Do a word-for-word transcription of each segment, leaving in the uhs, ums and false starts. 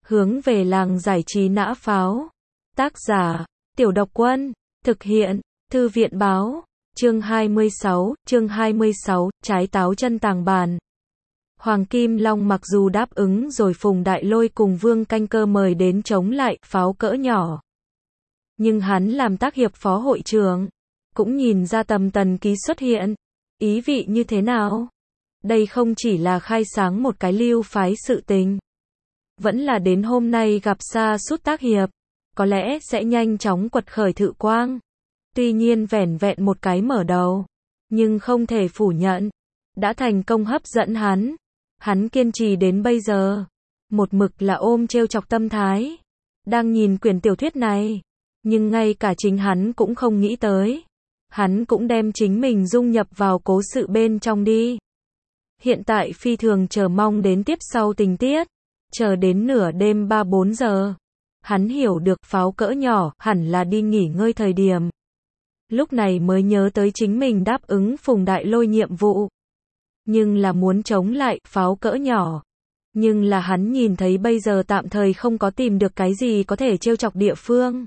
Hướng về làng giải trí nã pháo. Tác giả, Tiểu Độc Quân. Thực hiện, Thư viện báo. Chương hai mươi sáu, chương hai mươi sáu, trái táo chân tàng bàn. Hoàng Kim Long mặc dù đáp ứng rồi Phùng Đại Lôi cùng Vương Canh Cơ mời đến chống lại pháo cỡ nhỏ. Nhưng hắn làm tác hiệp phó hội trưởng, cũng nhìn ra Tầm Tần Ký xuất hiện. Ý vị như thế nào? Đây không chỉ là khai sáng một cái lưu phái sự tình. Vẫn là đến hôm nay gặp sa sút tác hiệp, có lẽ sẽ nhanh chóng quật khởi thự quang. Tuy nhiên vẻn vẹn một cái mở đầu, nhưng không thể phủ nhận, đã thành công hấp dẫn hắn. Hắn kiên trì đến bây giờ, một mực là ôm trêu chọc tâm thái. Đang nhìn quyển tiểu thuyết này, nhưng ngay cả chính hắn cũng không nghĩ tới. Hắn cũng đem chính mình dung nhập vào cố sự bên trong đi. Hiện tại phi thường chờ mong đến tiếp sau tình tiết. Chờ đến nửa đêm ba bốn giờ. Hắn hiểu được pháo cỡ nhỏ hẳn là đi nghỉ ngơi thời điểm. Lúc này mới nhớ tới chính mình đáp ứng Phùng Đại Lôi nhiệm vụ. Nhưng là muốn chống lại pháo cỡ nhỏ. Nhưng là hắn nhìn thấy bây giờ tạm thời không có tìm được cái gì có thể trêu chọc địa phương.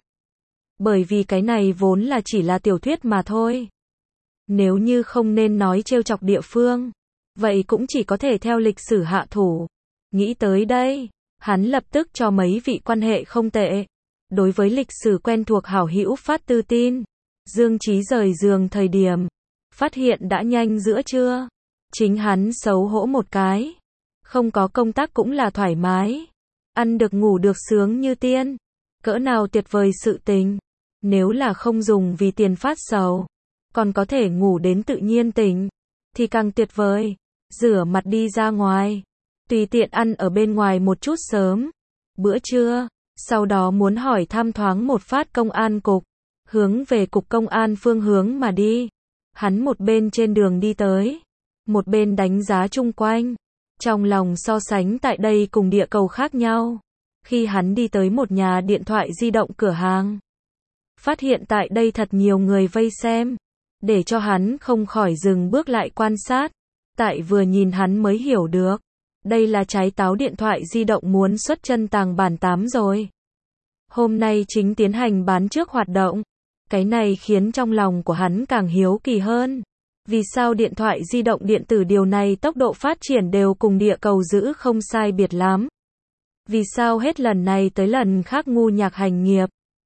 Bởi vì cái này vốn là chỉ là tiểu thuyết mà thôi. Nếu như không nên nói trêu chọc địa phương, vậy cũng chỉ có thể theo lịch sử hạ thủ. Nghĩ tới đây, hắn lập tức cho mấy vị quan hệ không tệ. Đối với lịch sử quen thuộc hảo hữu phát tư tin. Dương Chí rời giường thời điểm, phát hiện đã nhanh giữa trưa. Chính hắn xấu hổ một cái. Không có công tác cũng là thoải mái. Ăn được ngủ được sướng như tiên. Cỡ nào tuyệt vời sự tình. Nếu là không dùng vì tiền phát sầu, còn có thể ngủ đến tự nhiên tỉnh, thì càng tuyệt vời. Rửa mặt đi ra ngoài, tùy tiện ăn ở bên ngoài một chút sớm. Bữa trưa, sau đó muốn hỏi thăm thoáng một phát công an cục, hướng về cục công an phương hướng mà đi. Hắn một bên trên đường đi tới, một bên đánh giá chung quanh, trong lòng so sánh tại đây cùng địa cầu khác nhau. Khi hắn đi tới một nhà điện thoại di động cửa hàng, phát hiện tại đây thật nhiều người vây xem, để cho hắn không khỏi dừng bước lại quan sát. Tại vừa nhìn hắn mới hiểu được, đây là trái táo điện thoại di động muốn xuất chân tàng bản tám rồi. Hôm nay chính tiến hành bán trước hoạt động. Cái này khiến trong lòng của hắn càng hiếu kỳ hơn. Vì sao điện thoại di động điện tử điều này tốc độ phát triển đều cùng địa cầu giữ không sai biệt lắm? Vì sao hết lần này tới lần khác ngu nhạc hành nghiệp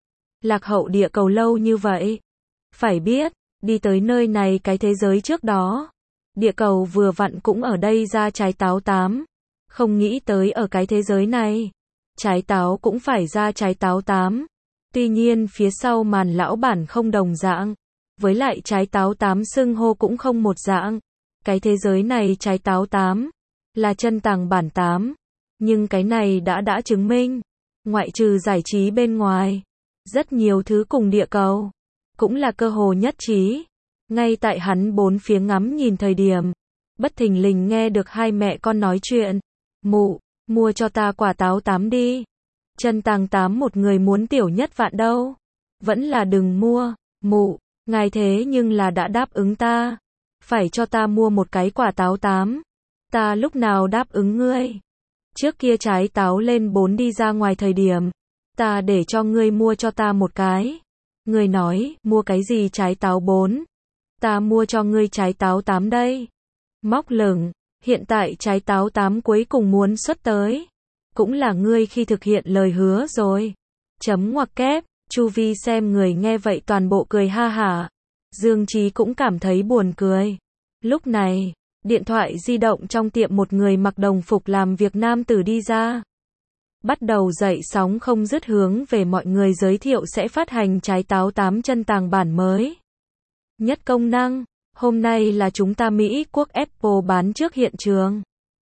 lạc hậu địa cầu lâu như vậy? Phải biết, đi tới nơi này cái thế giới trước đó, địa cầu vừa vặn cũng ở đây ra trái táo tám. Không nghĩ tới ở cái thế giới này, trái táo cũng phải ra trái táo tám. Tuy nhiên phía sau màn lão bản không đồng dạng. Với lại trái táo tám xưng hô cũng không một dạng. Cái thế giới này trái táo tám là chân tàng bản tám. Nhưng cái này đã đã chứng minh, ngoại trừ giải trí bên ngoài, rất nhiều thứ cùng địa cầu cũng là cơ hồ nhất trí. Ngay tại hắn bốn phía ngắm nhìn thời điểm, bất thình lình nghe được hai mẹ con nói chuyện. Mụ, mua cho ta quả táo tám đi. Chân tàng tám một người muốn tiểu nhất vạn đâu. Vẫn là đừng mua. Mụ, ngài thế nhưng là đã đáp ứng ta, phải cho ta mua một cái quả táo tám. Ta lúc nào đáp ứng ngươi? Trước kia trái táo lên bốn đi ra ngoài thời điểm, ta để cho ngươi mua cho ta một cái. Ngươi nói, mua cái gì trái táo bốn? Ta mua cho ngươi trái táo tám đây. Móc lửng, hiện tại trái táo tám cuối cùng muốn xuất tới. Cũng là ngươi khi thực hiện lời hứa rồi. Chấm ngoặc kép, chu vi xem người nghe vậy toàn bộ cười ha hả. Dương Chí cũng cảm thấy buồn cười. Lúc này, điện thoại di động trong tiệm một người mặc đồng phục làm việc nam tử đi ra. Bắt đầu dậy sóng không dứt hướng về mọi người giới thiệu sẽ phát hành trái táo tám chân tàng bản mới. Nhất công năng, hôm nay là chúng ta Mỹ quốc Apple bán trước hiện trường.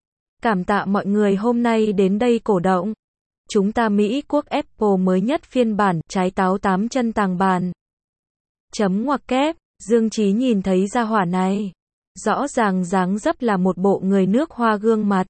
Cảm tạ mọi người hôm nay đến đây cổ động. Chúng ta Mỹ quốc Apple mới nhất phiên bản trái táo tám chân tàng bản. Chấm ngoặc kép, Dương Chí nhìn thấy gia hỏa này. Rõ ràng dáng dấp là một bộ người nước Hoa gương mặt.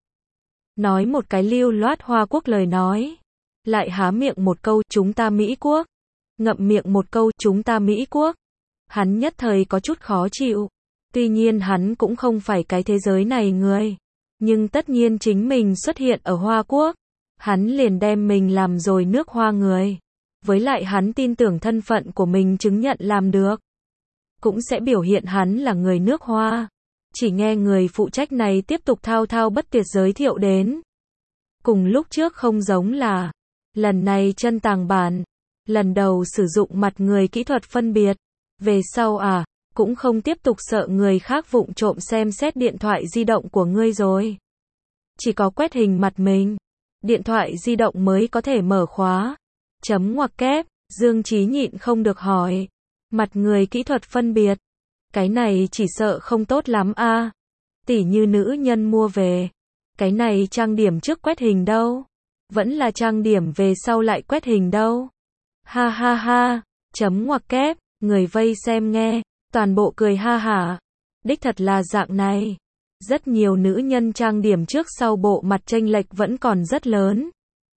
Nói một cái lưu loát Hoa quốc lời nói. Lại há miệng một câu chúng ta Mỹ quốc. Ngậm miệng một câu chúng ta Mỹ quốc. Hắn nhất thời có chút khó chịu. Tuy nhiên hắn cũng không phải cái thế giới này người. Nhưng tất nhiên chính mình xuất hiện ở Hoa quốc. hắn liền đem mình làm rồi nước hoa người. Với lại hắn tin tưởng thân phận của mình chứng nhận làm được. Cũng sẽ biểu hiện hắn là người nước hoa. Chỉ nghe người phụ trách này tiếp tục thao thao bất tuyệt giới thiệu đến. Cùng lúc trước không giống là, lần này chân tàng bản, lần đầu sử dụng mặt người kỹ thuật phân biệt. Về sau à, cũng không tiếp tục sợ người khác vụng trộm xem xét điện thoại di động của ngươi rồi. Chỉ có quét hình mặt mình, điện thoại di động mới có thể mở khóa. Chấm ngoặc kép, Dương Chí nhịn không được hỏi. Mặt người kỹ thuật phân biệt. Cái này chỉ sợ không tốt lắm a. À. Tỉ như nữ nhân mua về. Cái này trang điểm trước quét hình đâu. Vẫn là trang điểm về sau lại quét hình đâu. Ha ha ha, chấm ngoặc kép, người vây xem nghe. Toàn bộ cười ha hả. Đích thật là dạng này. Rất nhiều nữ nhân trang điểm trước sau bộ mặt chênh lệch vẫn còn rất lớn.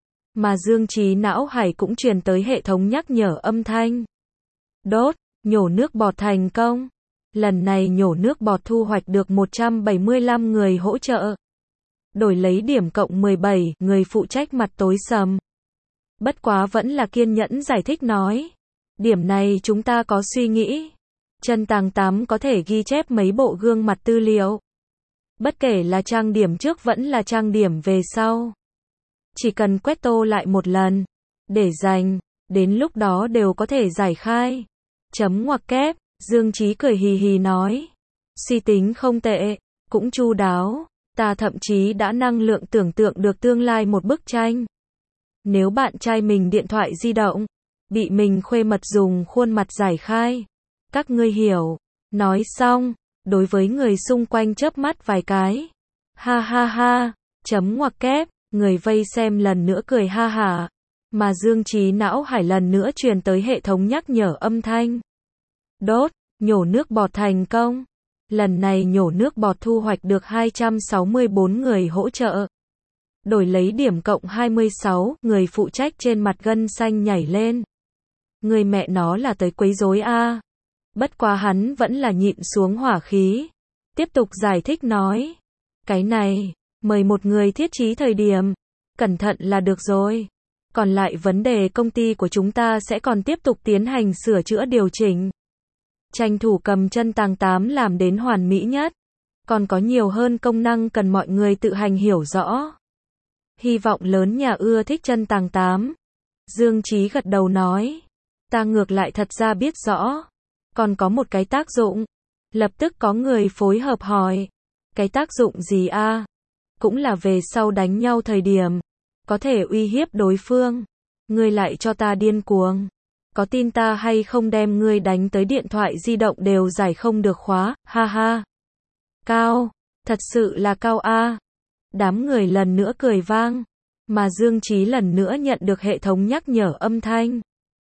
Mà Dương Chí não hải cũng truyền tới hệ thống nhắc nhở âm thanh. Đốt, nhổ nước bọt thành công. Lần này nhổ nước bọt thu hoạch được một trăm bảy mươi lăm người hỗ trợ. Đổi lấy điểm cộng mười bảy, người phụ trách mặt tối sầm. Bất quá vẫn là kiên nhẫn giải thích nói. Điểm này chúng ta có suy nghĩ. Chân tàng tám có thể ghi chép mấy bộ gương mặt tư liệu. Bất kể là trang điểm trước vẫn là trang điểm về sau. Chỉ cần quét tô lại một lần. Để dành. Đến lúc đó đều có thể giải khai. Chấm ngoặc kép. Dương Chí cười hì hì nói. Suy tính không tệ. Cũng chu đáo. Ta thậm chí đã năng lượng tưởng tượng được tương lai một bức tranh. Nếu bạn trai mình điện thoại di động. Bị mình khuê mật dùng khuôn mặt giải khai. Các ngươi hiểu. Nói xong. Đối với người xung quanh chớp mắt vài cái. Ha ha ha. Chấm ngoặc kép. Người vây xem lần nữa cười ha hả. Mà Dương Chí não hải lần nữa truyền tới hệ thống nhắc nhở âm thanh. Đốt, nhổ nước bọt thành công. Lần này nhổ nước bọt thu hoạch được hai trăm sáu mươi bốn người hỗ trợ. Đổi lấy điểm cộng hai mươi sáu, người phụ trách trên mặt gân xanh nhảy lên. Người mẹ nó là tới quấy rối a. À. Bất quá hắn vẫn là nhịn xuống hỏa khí. Tiếp tục giải thích nói. Cái này, mời một người thiết trí thời điểm. Cẩn thận là được rồi. Còn lại vấn đề công ty của chúng ta sẽ còn tiếp tục tiến hành sửa chữa điều chỉnh. Tranh thủ cầm chân tàng tám làm đến hoàn mỹ nhất. Còn có nhiều hơn công năng cần mọi người tự hành hiểu rõ. Hy vọng lớn nhà ưa thích chân tàng tám. Dương Chí gật đầu nói. Ta ngược lại thật ra biết rõ. Còn có một cái tác dụng. Lập tức có người phối hợp hỏi. Cái tác dụng gì a? À? Cũng là về sau đánh nhau thời điểm. Có thể uy hiếp đối phương. Ngươi lại cho ta điên cuồng. Có tin ta hay không đem ngươi đánh tới điện thoại di động đều giải không được khóa, ha ha. Cao, thật sự là cao a. Đám người lần nữa cười vang. Mà Dương Chí lần nữa nhận được hệ thống nhắc nhở âm thanh.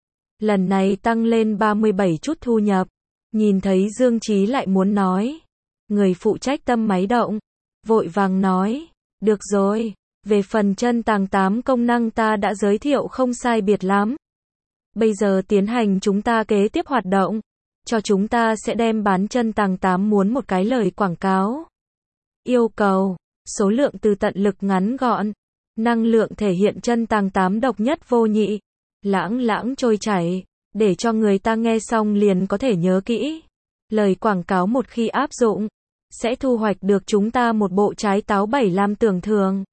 Lần này tăng lên ba mươi bảy chút thu nhập. Nhìn thấy Dương Chí lại muốn nói. Người phụ trách tâm máy động. Vội vàng nói. Được rồi. Về phần chân tàng tám công năng ta đã giới thiệu không sai biệt lắm. Bây giờ tiến hành chúng ta kế tiếp hoạt động. Cho chúng ta sẽ đem bán chân tàng tám muốn một cái lời quảng cáo. Yêu cầu. Số lượng từ tận lực ngắn gọn. Năng lượng thể hiện chân tàng tám độc nhất vô nhị. Lãng lãng trôi chảy. Để cho người ta nghe xong liền có thể nhớ kỹ. Lời quảng cáo một khi áp dụng. Sẽ thu hoạch được chúng ta một bộ trái táo bảy lam tưởng thường.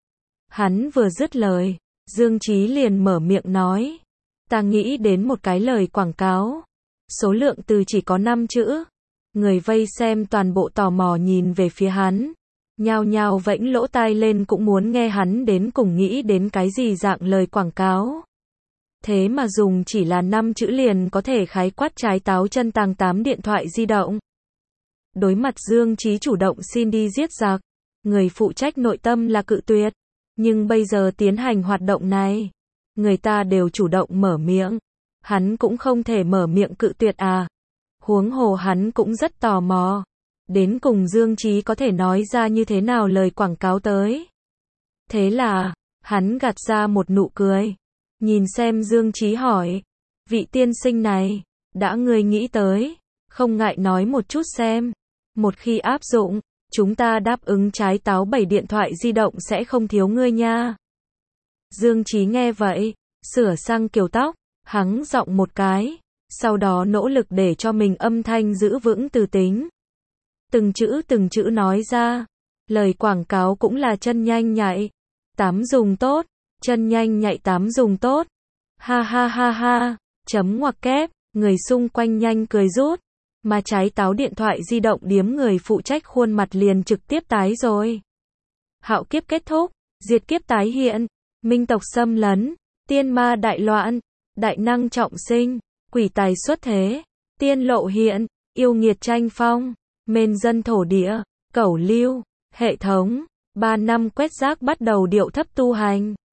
Hắn vừa dứt lời. Dương Chí liền mở miệng nói. Ta nghĩ đến một cái lời quảng cáo. Số lượng từ chỉ có năm chữ. Người vây xem toàn bộ tò mò nhìn về phía hắn. Nhao nhao vẫy lỗ tai lên cũng muốn nghe hắn đến cùng nghĩ đến cái gì dạng lời quảng cáo. Thế mà dùng chỉ là năm chữ liền có thể khái quát trái táo chân tàng tám điện thoại di động. Đối mặt Dương Chí chủ động xin đi giết giặc. Người phụ trách nội tâm là cự tuyệt. Nhưng bây giờ tiến hành hoạt động này. Người ta đều chủ động mở miệng. Hắn cũng không thể mở miệng cự tuyệt à. Huống hồ hắn cũng rất tò mò. Đến cùng Dương Chí có thể nói ra như thế nào lời quảng cáo tới. Thế là, hắn gạt ra một nụ cười. Nhìn xem Dương Chí hỏi. Vị tiên sinh này, đã ngươi nghĩ tới. Không ngại nói một chút xem. Một khi áp dụng, chúng ta đáp ứng trái táo bảy điện thoại di động sẽ không thiếu ngươi nha. Dương Chí nghe vậy, sửa sang kiểu tóc, hắng giọng một cái, sau đó nỗ lực để cho mình âm thanh giữ vững từ tính. Từng chữ từng chữ nói ra, lời quảng cáo cũng là chân nhanh nhạy, tám dùng tốt, chân nhanh nhạy tám dùng tốt. Ha ha ha ha, chấm ngoặc kép, người xung quanh nhanh cười rút, mà trái táo điện thoại di động điếm người phụ trách khuôn mặt liền trực tiếp tái rồi. Hạo kiếp kết thúc, diệt kiếp tái hiện, minh tộc xâm lấn, tiên ma đại loạn, đại năng trọng sinh, quỷ tài xuất thế, tiên lộ hiện, yêu nghiệt tranh phong, mên dân thổ địa, cẩu lưu, hệ thống, ba năm quét rác bắt đầu điệu thấp tu hành.